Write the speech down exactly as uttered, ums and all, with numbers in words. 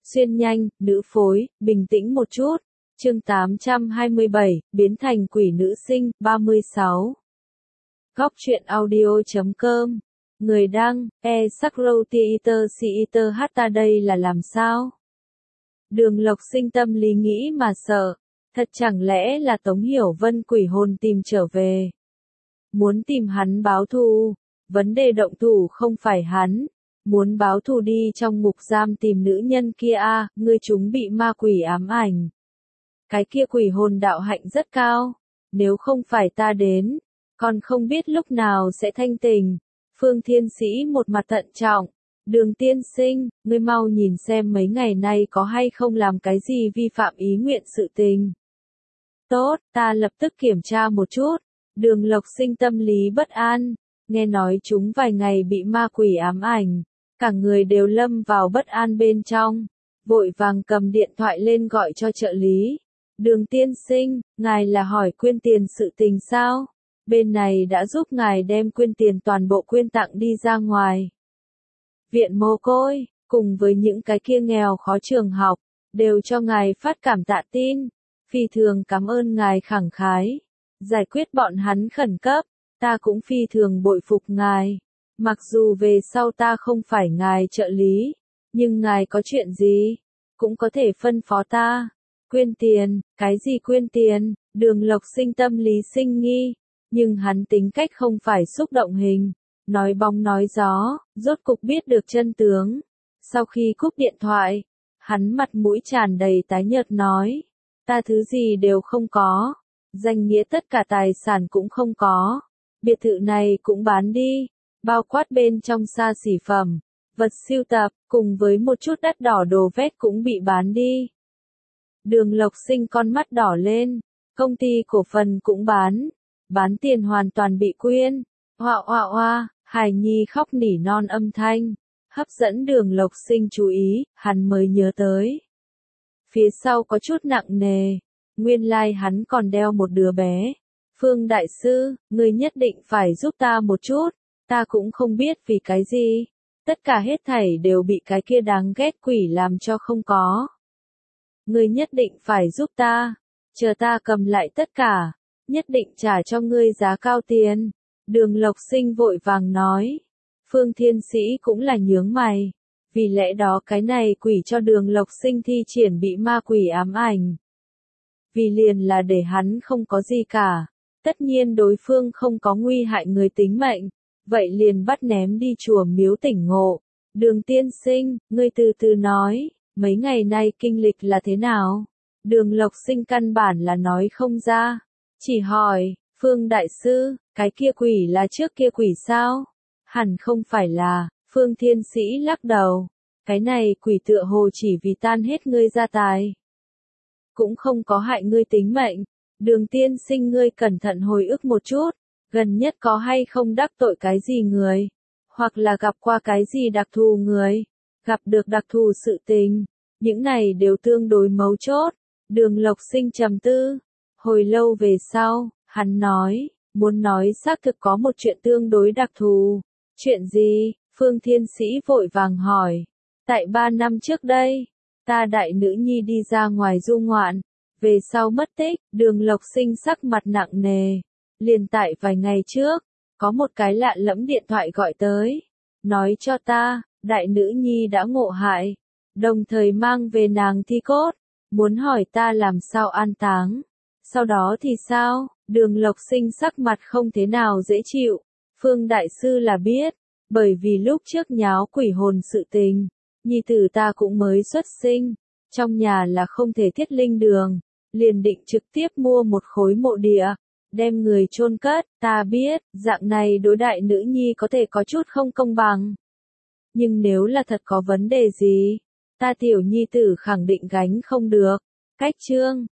Xuyên nhanh, nữ phối, bình tĩnh một chút. Chương tám trăm hai mươi bảy, biến thành quỷ nữ sinh, ba mươi sáu. Góc truyện audio chấm com. Người đăng, e Sakro Theater Theater Hatta đây là làm sao? Đường Lộc Sinh tâm lý nghĩ mà sợ. Thật chẳng lẽ là Tống Hiểu Vân quỷ hồn tìm trở về? Muốn tìm hắn báo thù. Vấn đề động thủ không phải hắn. Muốn báo thù đi trong ngục giam tìm nữ nhân kia a, ngươi chúng bị ma quỷ ám ảnh. Cái kia quỷ hồn đạo hạnh rất cao. Nếu không phải ta đến, còn không biết lúc nào sẽ thanh tình. Phương Thiên Sĩ một mặt thận trọng. Đường tiên sinh, ngươi mau nhìn xem mấy ngày nay có hay không làm cái gì vi phạm ý nguyện sự tình. Tốt, ta lập tức kiểm tra một chút. Đường Lộc Sinh tâm lý bất an. Nghe nói chúng vài ngày bị ma quỷ ám ảnh. Cả người đều lâm vào bất an bên trong. Vội vàng cầm điện thoại lên gọi cho trợ lý. Đường tiên sinh, ngài là hỏi quyên tiền sự tình sao? Bên này đã giúp ngài đem quyên tiền toàn bộ quyên tặng đi ra ngoài. Viện mồ côi, cùng với những cái kia nghèo khó trường học, đều cho ngài phát cảm tạ tin. Phi thường cảm ơn ngài khẳng khái. Giải quyết bọn hắn khẩn cấp, ta cũng phi thường bội phục ngài. Mặc dù về sau ta không phải ngài trợ lý, nhưng ngài có chuyện gì, cũng có thể phân phó ta. Quyên tiền, cái gì quyên tiền? Đường Lộc Sinh tâm lý sinh nghi, nhưng hắn tính cách không phải xúc động hình, nói bóng nói gió, rốt cục biết được chân tướng. Sau khi cúp điện thoại, hắn mặt mũi tràn đầy tái nhợt nói, ta thứ gì đều không có, danh nghĩa tất cả tài sản cũng không có, biệt thự này cũng bán đi, bao quát bên trong xa xỉ phẩm, vật sưu tập, cùng với một chút đắt đỏ đồ vét cũng bị bán đi. Đường Lộc Sinh con mắt đỏ lên, công ty cổ phần cũng bán, bán tiền hoàn toàn bị quyên. Hoa hoa hoa, hài nhi khóc nỉ non âm thanh, hấp dẫn Đường Lộc Sinh chú ý, hắn mới nhớ tới. Phía sau có chút nặng nề, nguyên lai like hắn còn đeo một đứa bé. Phương đại sư, ngươi nhất định phải giúp ta một chút, ta cũng không biết vì cái gì. Tất cả hết thảy đều bị cái kia đáng ghét quỷ làm cho không có. Ngươi nhất định phải giúp ta, chờ ta cầm lại tất cả, nhất định trả cho ngươi giá cao tiền. Đường Lộc Sinh vội vàng nói. Phương Thiên Sĩ cũng là nhướng mày, vì lẽ đó cái này quỷ cho Đường Lộc Sinh thi triển bị ma quỷ ám ảnh. Vì liền là để hắn không có gì cả, tất nhiên đối phương không có nguy hại người tính mệnh, vậy liền bắt ném đi chùa miếu tỉnh ngộ. Đường tiên sinh, ngươi từ từ nói, mấy ngày nay kinh lịch là thế nào? Đường Lộc Sinh căn bản là nói không ra, chỉ hỏi, Phương đại sư, cái kia quỷ là trước kia quỷ sao? Hẳn không phải là. Phương Thiên Sĩ lắc đầu, cái này quỷ tựa hồ chỉ vì tan hết ngươi gia tài, cũng không có hại ngươi tính mệnh. Đường tiên sinh ngươi cẩn thận hồi ức một chút, gần nhất có hay không đắc tội cái gì người, hoặc là gặp qua cái gì đặc thù người, gặp được đặc thù sự tình, những này đều tương đối mấu chốt. Đường Lộc Sinh trầm tư, hồi lâu về sau, hắn nói, muốn nói xác thực có một chuyện tương đối đặc thù. Chuyện gì? Phương Thiên Sĩ vội vàng hỏi. Tại ba năm trước đây, ta đại nữ nhi đi ra ngoài du ngoạn, về sau mất tích. Đường Lộc Sinh sắc mặt nặng nề. Liền tại vài ngày trước, có một cái lạ lẫm điện thoại gọi tới, nói cho ta, đại nữ nhi đã ngộ hại, đồng thời mang về nàng thi cốt, muốn hỏi ta làm sao an táng. Sau đó thì sao? Đường Lộc Sinh sắc mặt không thế nào dễ chịu. Phương đại sư là biết, bởi vì lúc trước nháo quỷ hồn sự tình, nhi tử ta cũng mới xuất sinh, trong nhà là không thể thiết linh đường, liền định trực tiếp mua một khối mộ địa, đem người chôn cất. Ta biết, dạng này đối đại nữ nhi có thể có chút không công bằng. Nhưng nếu là thật có vấn đề gì, ta tiểu nhi tử khẳng định gánh không được. Cách chương